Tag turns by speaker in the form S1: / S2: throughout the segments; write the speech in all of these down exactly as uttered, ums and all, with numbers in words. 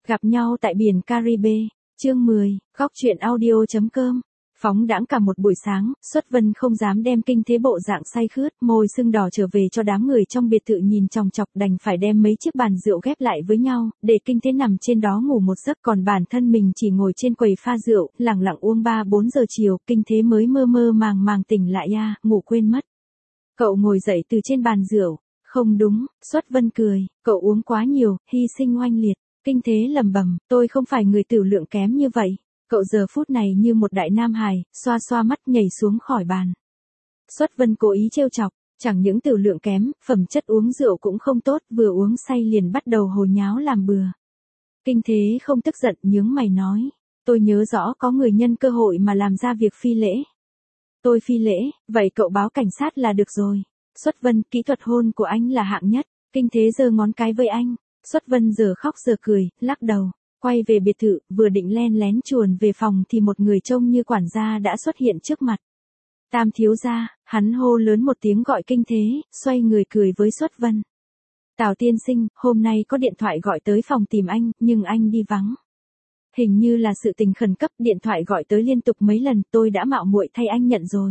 S1: Gặp nhau tại biển Caribe, chương mười, góc truyện audio chấm com. Phóng đãng cả một buổi sáng, Xuất Vân không dám đem Kinh Thế bộ dạng say khướt, môi sưng đỏ trở về cho đám người trong biệt thự nhìn chòng chọc, đành phải đem mấy chiếc bàn rượu ghép lại với nhau, để Kinh Thế nằm trên đó ngủ một giấc, còn bản thân mình chỉ ngồi trên quầy pha rượu, lẳng lặng uống ba bốn giờ chiều, Kinh Thế mới mơ mơ màng màng tỉnh lại ya, ngủ quên mất. Cậu ngồi dậy từ trên bàn rượu, không đúng, Xuất Vân cười, cậu uống quá nhiều, hy sinh oanh liệt. Kinh Thế lẩm bẩm, tôi không phải người tiểu lượng kém như vậy. Cậu giờ phút này như một đại nam hài, xoa xoa mắt nhảy xuống khỏi bàn. Xuất Vân cố ý trêu chọc, chẳng những tiểu lượng kém, phẩm chất uống rượu cũng không tốt, vừa uống say liền bắt đầu hồ nháo làm bừa. Kinh Thế không tức giận, nhướng mày nói, tôi nhớ rõ có người nhân cơ hội mà làm ra việc phi lễ. Tôi phi lễ, vậy cậu báo cảnh sát là được rồi. Xuất Vân, kỹ thuật hôn của anh là hạng nhất. Kinh Thế giơ ngón cái với anh. Xuất Vân giờ khóc giờ cười, lắc đầu, quay về biệt thự, vừa định len lén chuồn về phòng thì một người trông như quản gia đã xuất hiện trước mặt. Tam thiếu gia, hắn hô lớn một tiếng gọi Kinh Thế, xoay người cười với Xuất Vân. Tào tiên sinh, hôm nay có điện thoại gọi tới phòng tìm anh, nhưng anh đi vắng. Hình như là sự tình khẩn cấp, điện thoại gọi tới liên tục mấy lần, tôi đã mạo muội thay anh nhận rồi.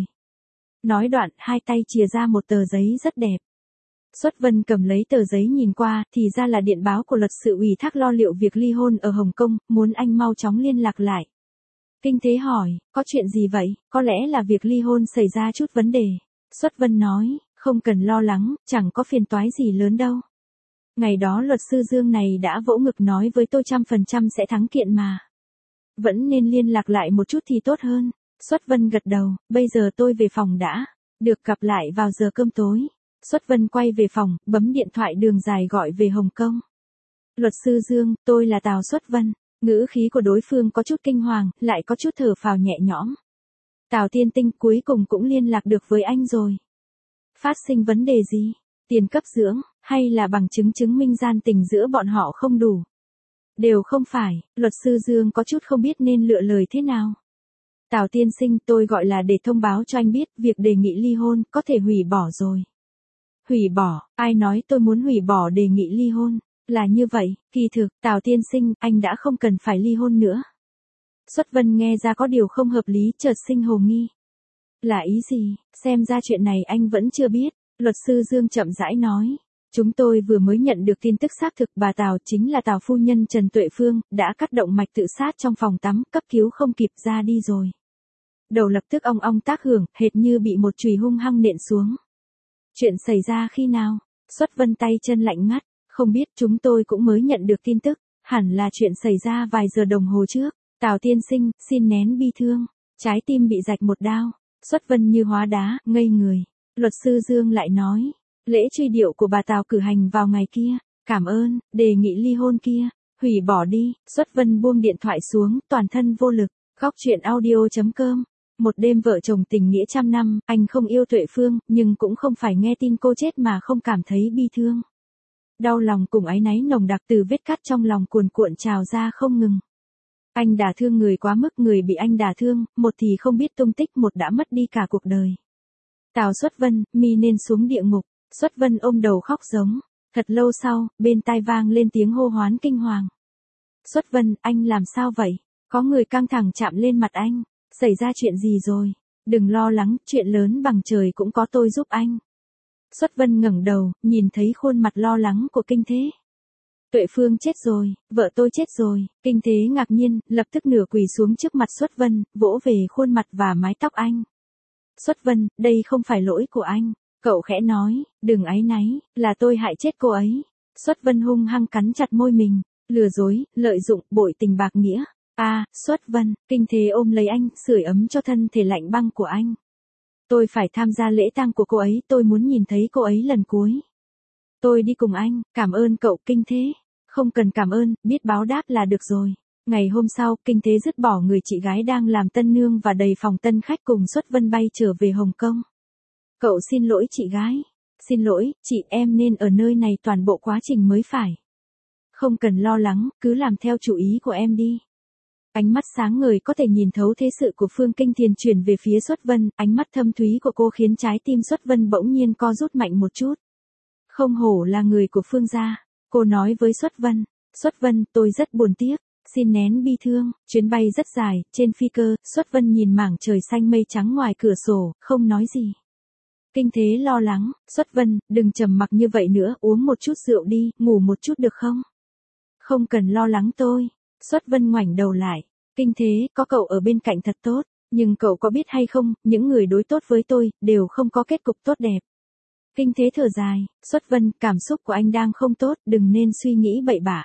S1: Nói đoạn, hai tay chìa ra một tờ giấy rất đẹp. Xuất Vân cầm lấy tờ giấy nhìn qua, thì ra là điện báo của luật sự ủy thác lo liệu việc ly hôn ở Hồng Kông, muốn anh mau chóng liên lạc lại. Kinh Thế hỏi, có chuyện gì vậy, có lẽ là việc ly hôn xảy ra chút vấn đề. Xuất Vân nói, không cần lo lắng, chẳng có phiền toái gì lớn đâu. Ngày đó luật sư Dương này đã vỗ ngực nói với tôi trăm phần trăm sẽ thắng kiện mà. Vẫn nên liên lạc lại một chút thì tốt hơn. Xuất Vân gật đầu, bây giờ tôi về phòng đã, được gặp lại vào giờ cơm tối. Xuất Vân quay về phòng, bấm điện thoại đường dài gọi về Hồng Kông. Luật sư Dương, tôi là Tào Xuất Vân. Ngữ khí của đối phương có chút kinh hoàng, lại có chút thở phào nhẹ nhõm. Tào tiên tinh, cuối cùng cũng liên lạc được với anh rồi. Phát sinh vấn đề gì? Tiền cấp dưỡng, hay là bằng chứng chứng minh gian tình giữa bọn họ không đủ? Đều không phải, luật sư Dương có chút không biết nên lựa lời thế nào. Tào tiên sinh, tôi gọi là để thông báo cho anh biết, việc đề nghị ly hôn có thể hủy bỏ rồi. Hủy bỏ, ai nói tôi muốn hủy bỏ đề nghị ly hôn, là như vậy, kỳ thực, Tào tiên sinh, anh đã không cần phải ly hôn nữa. Xuất Vân nghe ra có điều không hợp lý, chợt sinh hồ nghi. Là ý gì, xem ra chuyện này anh vẫn chưa biết, luật sư Dương chậm rãi nói. Chúng tôi vừa mới nhận được tin tức xác thực, bà Tào chính là Tào phu nhân Trần Tuệ Phương, đã cắt động mạch tự sát trong phòng tắm, cấp cứu không kịp ra đi rồi. Đầu lập tức ong ong tác hưởng, hệt như bị một chùy hung hăng nện xuống. Chuyện xảy ra khi nào? Xuất Vân tay chân lạnh ngắt, không biết, chúng tôi cũng mới nhận được tin tức, hẳn là chuyện xảy ra vài giờ đồng hồ trước. Tào tiên sinh, xin nén bi thương, trái tim bị rạch một đao. Xuất Vân như hóa đá, ngây người. Luật sư Dương lại nói, lễ truy điệu của bà Tào cử hành vào ngày kia, cảm ơn, đề nghị ly hôn kia, hủy bỏ đi. Xuất Vân buông điện thoại xuống, toàn thân vô lực. Góc truyện audio chấm com. Một đêm vợ chồng tình nghĩa trăm năm, anh không yêu Tuệ Phương, nhưng cũng không phải nghe tin cô chết mà không cảm thấy bi thương. Đau lòng cùng áy náy nồng đặc từ vết cắt trong lòng cuồn cuộn trào ra không ngừng. Anh đả thương người quá mức, người bị anh đả thương, một thì không biết tung tích, một đã mất đi cả cuộc đời. Tào Xuất Vân, mi nên xuống địa ngục. Xuất Vân ôm đầu khóc giống. Thật lâu sau, bên tai vang lên tiếng hô hoán kinh hoàng. Xuất Vân, anh làm sao vậy? Có người căng thẳng chạm lên mặt anh. Xảy ra chuyện gì rồi? Đừng lo lắng, chuyện lớn bằng trời cũng có tôi giúp anh. Xuất Vân ngẩng đầu, nhìn thấy khuôn mặt lo lắng của Kinh Thế. Tuệ Phương chết rồi, vợ tôi chết rồi. Kinh Thế ngạc nhiên, lập tức nửa quỳ xuống trước mặt Xuất Vân, vỗ về khuôn mặt và mái tóc anh. Xuất Vân, đây không phải lỗi của anh. Cậu khẽ nói, đừng áy náy, là tôi hại chết cô ấy. Xuất Vân hung hăng cắn chặt môi mình, lừa dối, lợi dụng, bội tình bạc nghĩa. A, à, Xuất Vân, Kinh Thế ôm lấy anh, sưởi ấm cho thân thể lạnh băng của anh. Tôi phải tham gia lễ tang của cô ấy, tôi muốn nhìn thấy cô ấy lần cuối. Tôi đi cùng anh, cảm ơn cậu. Kinh Thế, không cần cảm ơn, biết báo đáp là được rồi. Ngày hôm sau, Kinh Thế dứt bỏ người chị gái đang làm tân nương và đầy phòng tân khách cùng Xuất Vân bay trở về Hồng Kông. Cậu xin lỗi chị gái. Xin lỗi, chị, em nên ở nơi này toàn bộ quá trình mới phải. Không cần lo lắng, cứ làm theo chủ ý của em đi. Ánh mắt sáng ngời có thể nhìn thấu thế sự của Phương Kinh Thiền chuyển về phía Xuất Vân, ánh mắt thâm thúy của cô khiến trái tim Xuất Vân bỗng nhiên co rút mạnh một chút. Không hổ là người của Phương gia, cô nói với Xuất Vân. Xuất Vân, tôi rất buồn tiếc, xin nén bi thương, chuyến bay rất dài, trên phi cơ, Xuất Vân nhìn mảng trời xanh mây trắng ngoài cửa sổ, không nói gì. Kinh Thế lo lắng, Xuất Vân, đừng trầm mặc như vậy nữa, uống một chút rượu đi, ngủ một chút được không? Không cần lo lắng tôi. Xuất Vân ngoảnh đầu lại, Kinh Thế, có cậu ở bên cạnh thật tốt, nhưng cậu có biết hay không, những người đối tốt với tôi, đều không có kết cục tốt đẹp. Kinh Thế thở dài, Xuất Vân, cảm xúc của anh đang không tốt, đừng nên suy nghĩ bậy bạ.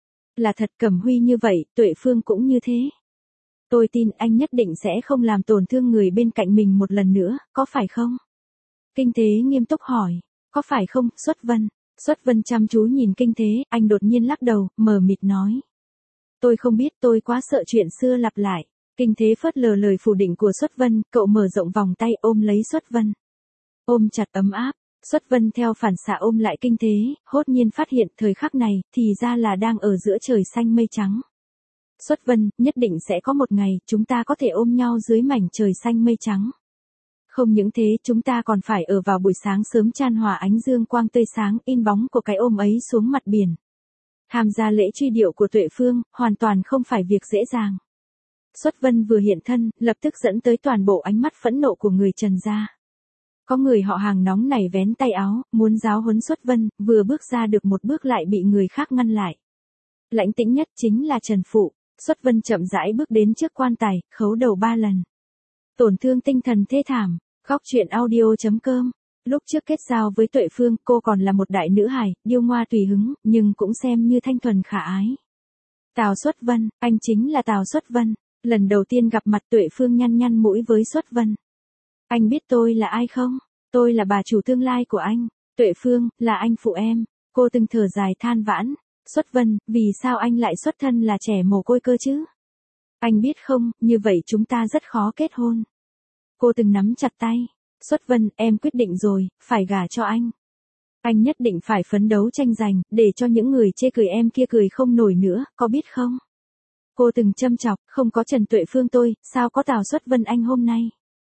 S1: Là thật, Cẩm Huy như vậy, Tuệ Phương cũng như thế. Tôi tin anh nhất định sẽ không làm tổn thương người bên cạnh mình một lần nữa, có phải không? Kinh Thế nghiêm túc hỏi, có phải không, Xuất Vân? Xuất Vân chăm chú nhìn Kinh Thế, anh đột nhiên lắc đầu, mờ mịt nói. Tôi không biết, tôi quá sợ chuyện xưa lặp lại. Kinh Thế phớt lờ lời phủ định của Xuất Vân, cậu mở rộng vòng tay ôm lấy Xuất Vân. Ôm chặt ấm áp, Xuất Vân theo phản xạ ôm lại Kinh Thế, hốt nhiên phát hiện thời khắc này, thì ra là đang ở giữa trời xanh mây trắng. Xuất Vân, nhất định sẽ có một ngày, chúng ta có thể ôm nhau dưới mảnh trời xanh mây trắng. Không những thế, chúng ta còn phải ở vào buổi sáng sớm chan hòa ánh dương quang tươi sáng, in bóng của cái ôm ấy xuống mặt biển. Tham gia lễ truy điệu của Tuệ Phương, hoàn toàn không phải việc dễ dàng. Xuất Vân vừa hiện thân, lập tức dẫn tới toàn bộ ánh mắt phẫn nộ của người Trần gia. Có người họ Hàng nóng nảy vén tay áo, muốn giáo huấn Xuất Vân, vừa bước ra được một bước lại bị người khác ngăn lại. Lãnh tĩnh nhất chính là Trần Phụ. Xuất Vân chậm rãi bước đến trước quan tài, khấu đầu ba lần. Tổn thương tinh thần thê thảm. Góc truyện audio chấm com. Lúc trước kết giao với Tuệ Phương, cô còn là một đại nữ hài, điêu ngoa tùy hứng, nhưng cũng xem như thanh thuần khả ái. Tào Xuất Vân, anh chính là Tào Xuất Vân. Lần đầu tiên gặp mặt Tuệ Phương nhăn nhăn mũi với Xuất Vân. Anh biết tôi là ai không? Tôi là bà chủ tương lai của anh. Tuệ Phương, là anh phụ em. Cô từng thở dài than vãn. Xuất Vân, vì sao anh lại xuất thân là trẻ mồ côi cơ chứ? Anh biết không, như vậy chúng ta rất khó kết hôn. Cô từng nắm chặt tay. Xuất Vân, em quyết định rồi, phải gả cho anh. Anh nhất định phải phấn đấu tranh giành, để cho những người chê cười em kia cười không nổi nữa, có biết không? Cô từng châm chọc, không có Trần Tuệ Phương tôi, sao có Tào Xuất Vân anh hôm nay?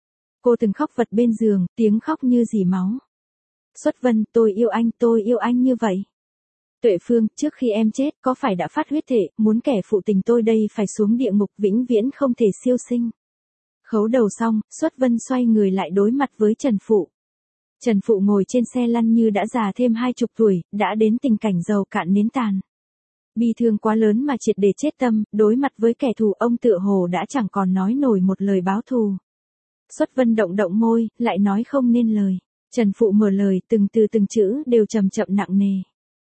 S1: Cô từng khóc vật bên giường, tiếng khóc như dỉ máu. Xuất Vân, tôi yêu anh, tôi yêu anh như vậy. Tuệ Phương, trước khi em chết, có phải đã phát huyết thể, muốn kẻ phụ tình tôi đây phải xuống địa ngục vĩnh viễn không thể siêu sinh. Khấu đầu xong, Xuất Vân xoay người lại đối mặt với Trần Phụ. Trần Phụ ngồi trên xe lăn như đã già thêm hai chục tuổi, đã đến tình cảnh dầu cạn nến tàn. Bi thương quá lớn mà triệt để chết tâm, đối mặt với kẻ thù ông tựa hồ đã chẳng còn nói nổi một lời báo thù. Xuất Vân động động môi, lại nói không nên lời. Trần Phụ mở lời, từng từ từng chữ đều trầm chậm nặng nề.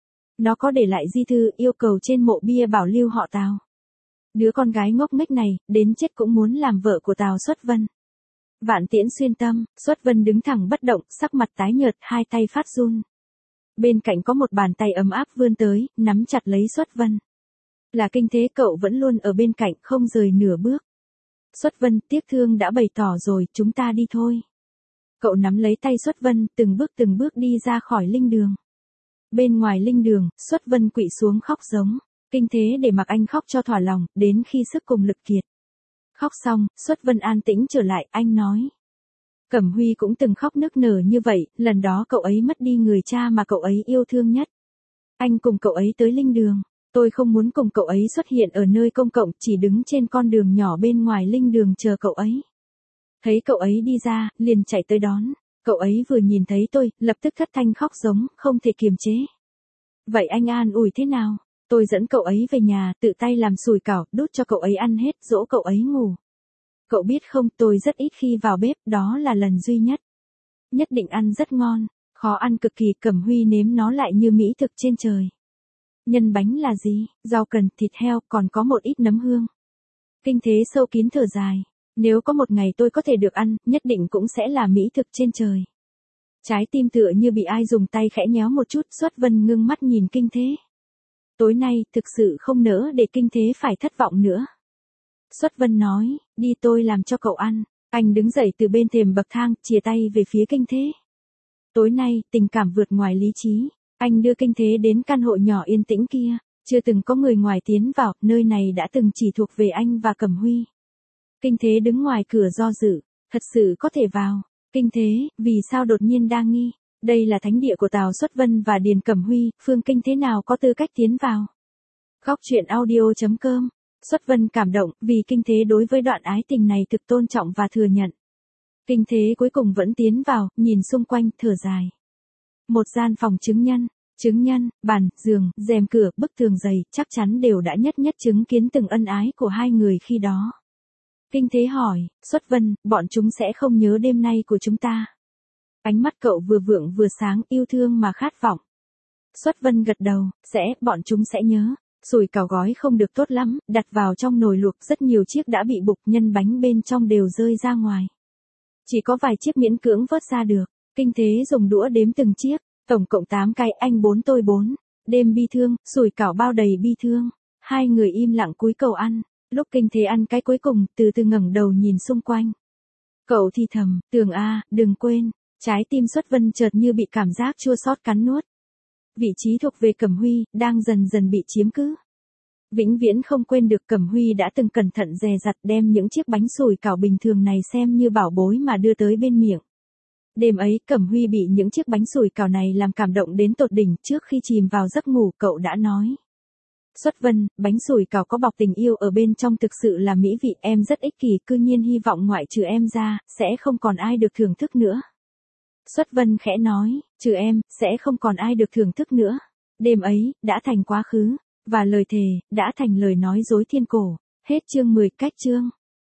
S1: Nó có để lại di thư yêu cầu trên mộ bia bảo lưu họ Tào. Đứa con gái ngốc nghếch này, đến chết cũng muốn làm vợ của Tào Xuất Vân. Vạn tiễn xuyên tâm, Xuất Vân đứng thẳng bất động, sắc mặt tái nhợt, hai tay phát run. Bên cạnh có một bàn tay ấm áp vươn tới, nắm chặt lấy Xuất Vân. Là Kinh Thế, cậu vẫn luôn ở bên cạnh, không rời nửa bước. Xuất Vân, tiếc thương đã bày tỏ rồi, chúng ta đi thôi. Cậu nắm lấy tay Xuất Vân, từng bước từng bước đi ra khỏi linh đường. Bên ngoài linh đường, Xuất Vân quỵ xuống khóc giống. Kinh Thế để mặc anh khóc cho thỏa lòng, đến khi sức cùng lực kiệt. Khóc xong, Xuất Vân an tĩnh trở lại, anh nói. Cẩm Huy cũng từng khóc nức nở như vậy, lần đó cậu ấy mất đi người cha mà cậu ấy yêu thương nhất. Anh cùng cậu ấy tới linh đường. Tôi không muốn cùng cậu ấy xuất hiện ở nơi công cộng, chỉ đứng trên con đường nhỏ bên ngoài linh đường chờ cậu ấy. Thấy cậu ấy đi ra, liền chạy tới đón. Cậu ấy vừa nhìn thấy tôi, lập tức thất thanh khóc giống, không thể kiềm chế. Vậy anh an ủi thế nào? Tôi dẫn cậu ấy về nhà, tự tay làm sủi cảo, đút cho cậu ấy ăn hết, dỗ cậu ấy ngủ. Cậu biết không, tôi rất ít khi vào bếp, đó là lần duy nhất. Nhất định ăn rất ngon, khó ăn cực kỳ, Cẩm Huy nếm nó lại như mỹ thực trên trời. Nhân bánh là gì? Rau cần, thịt heo, còn có một ít nấm hương. Kinh Thế sâu kín thở dài. Nếu có một ngày tôi có thể được ăn, nhất định cũng sẽ là mỹ thực trên trời. Trái tim tựa như bị ai dùng tay khẽ nhéo một chút, Xuất Vân ngưng mắt nhìn Kinh Thế. Tối nay, thực sự không nỡ để Kinh Thế phải thất vọng nữa. Xuất Vân nói, đi tôi làm cho cậu ăn. Anh đứng dậy từ bên thềm bậc thang, chìa tay về phía Kinh Thế. Tối nay, tình cảm vượt ngoài lý trí. Anh đưa Kinh Thế đến căn hộ nhỏ yên tĩnh kia. Chưa từng có người ngoài tiến vào, nơi này đã từng chỉ thuộc về anh và Cẩm Huy. Kinh Thế đứng ngoài cửa do dự, thật sự có thể vào. Kinh Thế, vì sao đột nhiên đa nghi? Đây là thánh địa của Tào Xuất Vân và Điền Cẩm Huy, Phương Kinh thế nào có tư cách tiến vào? Góc truyện audio.com. Xuất Vân cảm động vì Kinh Thế đối với đoạn ái tình này thực tôn trọng và thừa nhận. Kinh Thế cuối cùng vẫn tiến vào, nhìn xung quanh, thở dài. Một gian phòng chứng nhân, chứng nhân, bàn, giường, rèm cửa, bức tường dày, chắc chắn đều đã nhất nhất chứng kiến từng ân ái của hai người khi đó. Kinh Thế hỏi, Xuất Vân, bọn chúng sẽ không nhớ đêm nay của chúng ta. Ánh mắt cậu vừa vượng vừa sáng, yêu thương mà khát vọng. Xuất Vân gật đầu, sẽ, bọn chúng sẽ nhớ. Sủi cảo gói không được tốt lắm, đặt vào trong nồi luộc rất nhiều chiếc đã bị bục, nhân bánh bên trong đều rơi ra ngoài. Chỉ có vài chiếc miễn cưỡng vớt ra được. Kinh Thế dùng đũa đếm từng chiếc, tổng cộng tám cái, anh bốn tôi bốn. Đêm bi thương, sủi cảo bao đầy bi thương. Hai người im lặng cúi cầu ăn. Lúc Kinh Thế ăn cái cuối cùng, từ từ ngẩng đầu nhìn xung quanh. Cậu thì thầm, Tường a, đừng quên. Trái tim Xuất Vân chợt như bị cảm giác chua xót cắn nuốt. Vị trí thuộc về Cẩm Huy, đang dần dần bị chiếm cứ. Vĩnh viễn không quên được Cẩm Huy đã từng cẩn thận dè dặt đem những chiếc bánh sủi cảo bình thường này xem như bảo bối mà đưa tới bên miệng. Đêm ấy Cẩm Huy bị những chiếc bánh sủi cảo này làm cảm động đến tột đỉnh. Trước khi chìm vào giấc ngủ cậu đã nói. Xuất Vân, bánh sủi cảo có bọc tình yêu ở bên trong thực sự là mỹ vị, em rất ích kỷ, cư nhiên hy vọng ngoại trừ em ra, sẽ không còn ai được thưởng thức nữa. Xuất Vân khẽ nói, trừ em, sẽ không còn ai được thưởng thức nữa. Đêm ấy, đã thành quá khứ, và lời thề, đã thành lời nói dối thiên cổ. Hết chương mười, cách chương.